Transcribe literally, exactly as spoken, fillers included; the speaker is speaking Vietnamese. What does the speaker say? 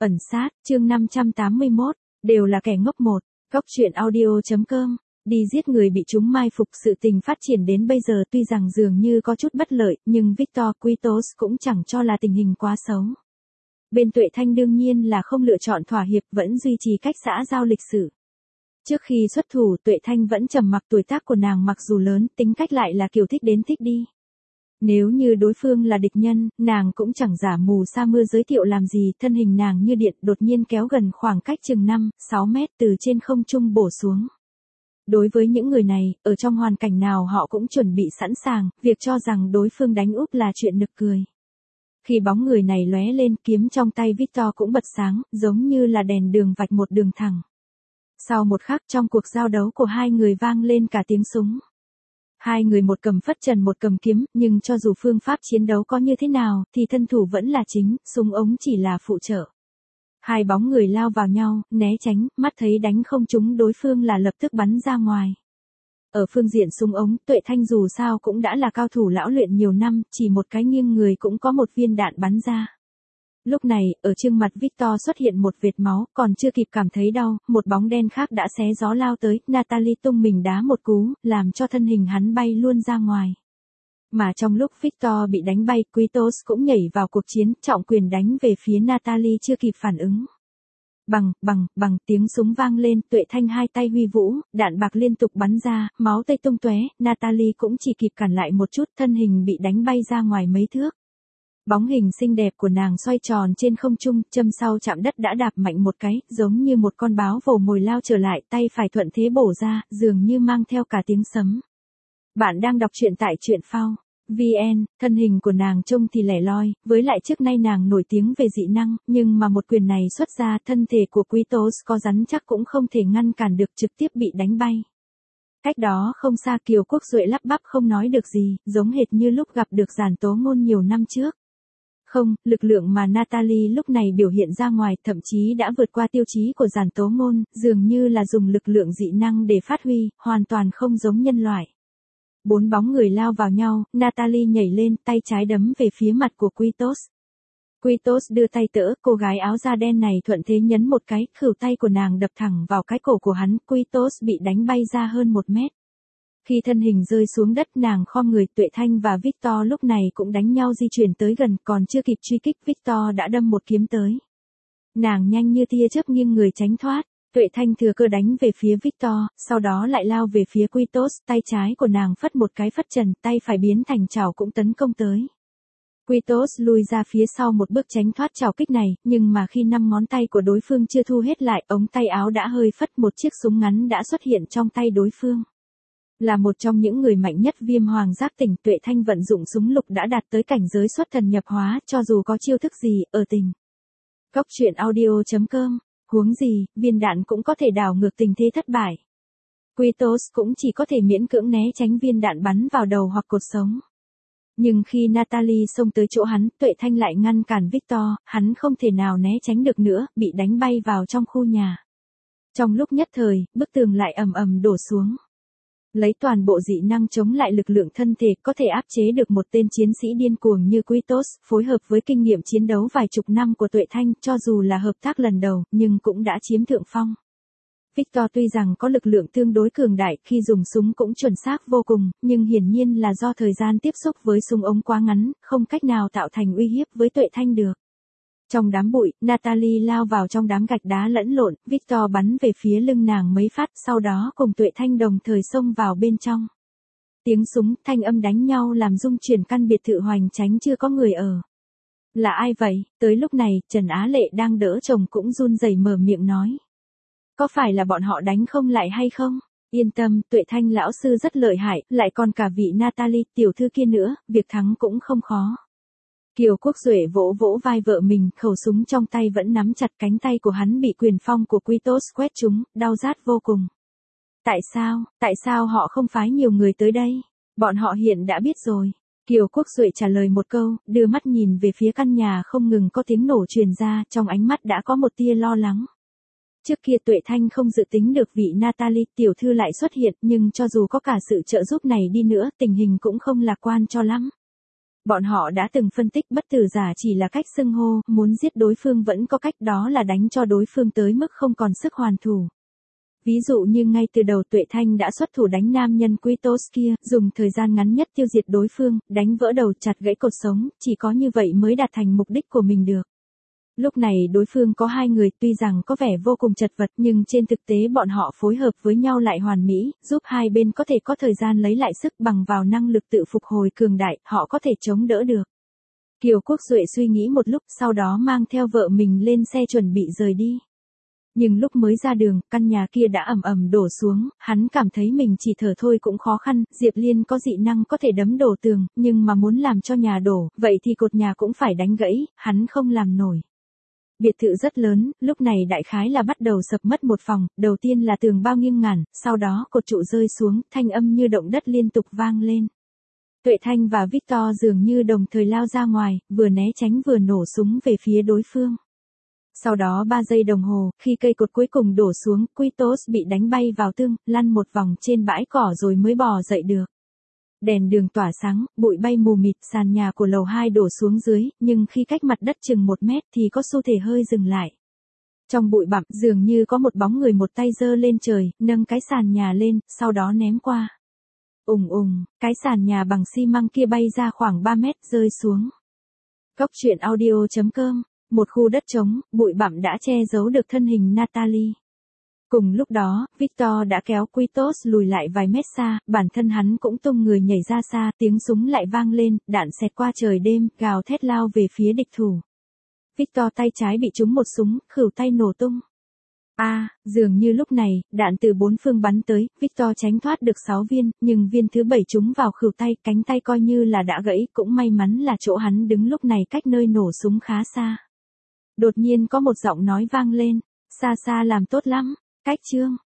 Ẩn sát, chương năm trăm tám mươi mốt, đều là kẻ ngốc một. Góc truyện audio.com. Đi giết người bị chúng mai phục, sự tình phát triển đến bây giờ tuy rằng dường như có chút bất lợi, nhưng Victor Quitos cũng chẳng cho là tình hình quá xấu. Bên Tuệ Thanh đương nhiên là không lựa chọn thỏa hiệp, vẫn duy trì cách xã giao lịch sử. Trước khi xuất thủ, Tuệ Thanh vẫn trầm mặc, tuổi tác của nàng mặc dù lớn, tính cách lại là kiểu thích đến thích đi. Nếu như đối phương là địch nhân, nàng cũng chẳng giả mù sa mưa giới thiệu làm gì, thân hình nàng như điện đột nhiên kéo gần khoảng cách chừng năm, sáu mét từ trên không trung bổ xuống. Đối với những người này, ở trong hoàn cảnh nào họ cũng chuẩn bị sẵn sàng, việc cho rằng đối phương đánh úp là chuyện nực cười. Khi bóng người này lóe lên, kiếm trong tay Victor cũng bật sáng, giống như là đèn đường vạch một đường thẳng. Sau một khắc, trong cuộc giao đấu của hai người vang lên cả tiếng súng. Hai người một cầm phất trần một cầm kiếm, nhưng cho dù phương pháp chiến đấu có như thế nào, thì thân thủ vẫn là chính, súng ống chỉ là phụ trợ. Hai bóng người lao vào nhau, né tránh, mắt thấy đánh không trúng đối phương là lập tức bắn ra ngoài. Ở phương diện súng ống, Tuệ Thanh dù sao cũng đã là cao thủ lão luyện nhiều năm, chỉ một cái nghiêng người cũng có một viên đạn bắn ra. Lúc này, ở trước mặt Victor xuất hiện một vệt máu, còn chưa kịp cảm thấy đau, một bóng đen khác đã xé gió lao tới, Natalie tung mình đá một cú, làm cho thân hình hắn bay luôn ra ngoài. Mà trong lúc Victor bị đánh bay, Quitos cũng nhảy vào cuộc chiến, trọng quyền đánh về phía Natalie chưa kịp phản ứng. Bằng, bằng, bằng, tiếng súng vang lên, Tuệ Thanh hai tay huy vũ, đạn bạc liên tục bắn ra, máu tươi tung tóe, Natalie cũng chỉ kịp cản lại một chút, thân hình bị đánh bay ra ngoài mấy thước. Bóng hình xinh đẹp của nàng xoay tròn trên không trung, châm sau chạm đất đã đạp mạnh một cái, giống như một con báo vồ mồi lao trở lại, tay phải thuận thế bổ ra, dường như mang theo cả tiếng sấm. Bạn đang đọc truyện tại truyện phao chấm vn, thân hình của nàng trông thì lẻ loi, với lại trước nay nàng nổi tiếng về dị năng, nhưng mà một quyền này xuất ra, thân thể của Quitos có rắn chắc cũng không thể ngăn cản được, trực tiếp bị đánh bay. Cách đó không xa, Kiều Quốc Duệ lắp bắp không nói được gì, giống hệt như lúc gặp được Giản Tố Ngôn nhiều năm trước. Không, lực lượng mà Natalie lúc này biểu hiện ra ngoài thậm chí đã vượt qua tiêu chí của Giản Tố Ngôn, dường như là dùng lực lượng dị năng để phát huy, hoàn toàn không giống nhân loại. Bốn bóng người lao vào nhau, Natalie nhảy lên, tay trái đấm về phía mặt của Quitos. Quitos đưa tay đỡ, cô gái áo da đen này thuận thế nhấn một cái, khuỷu tay của nàng đập thẳng vào cái cổ của hắn, Quitos bị đánh bay ra hơn một mét. Khi thân hình rơi xuống đất, nàng khom người, Tuệ Thanh và Victor lúc này cũng đánh nhau di chuyển tới gần, còn chưa kịp truy kích, Victor đã đâm một kiếm tới. Nàng nhanh như tia chớp nghiêng người tránh thoát, Tuệ Thanh thừa cơ đánh về phía Victor, sau đó lại lao về phía Quitos, tay trái của nàng phất một cái phất trần, tay phải biến thành chảo cũng tấn công tới. Quitos lùi ra phía sau một bước tránh thoát chảo kích này, nhưng mà khi năm ngón tay của đối phương chưa thu hết lại, ống tay áo đã hơi phất, một chiếc súng ngắn đã xuất hiện trong tay đối phương. Là một trong những người mạnh nhất Viêm Hoàng Giác Tỉnh, Tuệ Thanh vận dụng súng lục đã đạt tới cảnh giới xuất thần nhập hóa, cho dù có chiêu thức gì, ở tình. Góc truyện audio.com, huống gì, viên đạn cũng có thể đảo ngược tình thế thất bại. Quitos cũng chỉ có thể miễn cưỡng né tránh viên đạn bắn vào đầu hoặc cột sống. Nhưng khi Natalie xông tới chỗ hắn, Tuệ Thanh lại ngăn cản Victor, hắn không thể nào né tránh được nữa, bị đánh bay vào trong khu nhà. Trong lúc nhất thời, bức tường lại ầm ầm đổ xuống. Lấy toàn bộ dị năng chống lại lực lượng thân thể có thể áp chế được một tên chiến sĩ điên cuồng như Quitos, phối hợp với kinh nghiệm chiến đấu vài chục năm của Tuệ Thanh, cho dù là hợp tác lần đầu, nhưng cũng đã chiếm thượng phong. Victor tuy rằng có lực lượng tương đối cường đại, khi dùng súng cũng chuẩn xác vô cùng, nhưng hiển nhiên là do thời gian tiếp xúc với súng ống quá ngắn, không cách nào tạo thành uy hiếp với Tuệ Thanh được. Trong đám bụi, Natalie lao vào trong đám gạch đá lẫn lộn, Victor bắn về phía lưng nàng mấy phát, sau đó cùng Tuệ Thanh đồng thời xông vào bên trong. Tiếng súng, thanh âm đánh nhau làm rung chuyển căn biệt thự hoành tránh chưa có người ở. Là ai vậy? Tới lúc này, Trần Á Lệ đang đỡ chồng cũng run rẩy mở miệng nói. Có phải là bọn họ đánh không lại hay không? Yên tâm, Tuệ Thanh lão sư rất lợi hại, lại còn cả vị Natalie tiểu thư kia nữa, việc thắng cũng không khó. Kiều Quốc Duệ vỗ vỗ vai vợ mình, khẩu súng trong tay vẫn nắm chặt, cánh tay của hắn bị quyền phong của Quitos quét trúng, đau rát vô cùng. Tại sao, tại sao họ không phái nhiều người tới đây? Bọn họ hiện đã biết rồi. Kiều Quốc Duệ trả lời một câu, đưa mắt nhìn về phía căn nhà không ngừng có tiếng nổ truyền ra, trong ánh mắt đã có một tia lo lắng. Trước kia Tuệ Thanh không dự tính được vị Natalie tiểu thư lại xuất hiện, nhưng cho dù có cả sự trợ giúp này đi nữa, tình hình cũng không lạc quan cho lắm. Bọn họ đã từng phân tích bất tử giả chỉ là cách xưng hô, muốn giết đối phương vẫn có cách, đó là đánh cho đối phương tới mức không còn sức hoàn thủ. Ví dụ như ngay từ đầu Tuệ Thanh đã xuất thủ đánh nam nhân Kratos kia, dùng thời gian ngắn nhất tiêu diệt đối phương, đánh vỡ đầu, chặt gãy cột sống, chỉ có như vậy mới đạt thành mục đích của mình được. Lúc này đối phương có hai người, tuy rằng có vẻ vô cùng chật vật nhưng trên thực tế bọn họ phối hợp với nhau lại hoàn mỹ, giúp hai bên có thể có thời gian lấy lại sức, bằng vào năng lực tự phục hồi cường đại, họ có thể chống đỡ được. Kiều Quốc Duệ suy nghĩ một lúc, sau đó mang theo vợ mình lên xe chuẩn bị rời đi. Nhưng lúc mới ra đường, căn nhà kia đã ầm ầm đổ xuống, hắn cảm thấy mình chỉ thở thôi cũng khó khăn, Diệp Liên có dị năng có thể đấm đổ tường, nhưng mà muốn làm cho nhà đổ, vậy thì cột nhà cũng phải đánh gãy, hắn không làm nổi. Biệt thự rất lớn, lúc này đại khái là bắt đầu sập mất một phòng, đầu tiên là tường bao nghiêng ngả, sau đó cột trụ rơi xuống, thanh âm như động đất liên tục vang lên. Tuệ Thanh và Victor dường như đồng thời lao ra ngoài, vừa né tránh vừa nổ súng về phía đối phương. Sau đó ba giây đồng hồ, khi cây cột cuối cùng đổ xuống, Kratos bị đánh bay vào tường, lăn một vòng trên bãi cỏ rồi mới bò dậy được. Đèn đường tỏa sáng, bụi bay mù mịt, sàn nhà của lầu hai đổ xuống dưới, nhưng khi cách mặt đất chừng một mét thì có xu thể hơi dừng lại. Trong bụi bặm, dường như có một bóng người một tay giơ lên trời, nâng cái sàn nhà lên, sau đó ném qua. Ùng ùng, cái sàn nhà bằng xi măng kia bay ra khoảng ba mét, rơi xuống. Góc truyện audio chấm com. Một khu đất trống, bụi bặm đã che giấu được thân hình Natalie. Cùng lúc đó, Victor đã kéo Kratos lùi lại vài mét xa, bản thân hắn cũng tung người nhảy ra xa, tiếng súng lại vang lên, đạn xẹt qua trời đêm, gào thét lao về phía địch thủ. Victor tay trái bị trúng một súng, khuỷu tay nổ tung. A, à, dường như lúc này, đạn từ bốn phương bắn tới, Victor tránh thoát được sáu viên, nhưng viên thứ bảy trúng vào khuỷu tay, cánh tay coi như là đã gãy, cũng may mắn là chỗ hắn đứng lúc này cách nơi nổ súng khá xa. Đột nhiên có một giọng nói vang lên, xa xa làm tốt lắm, cách chương.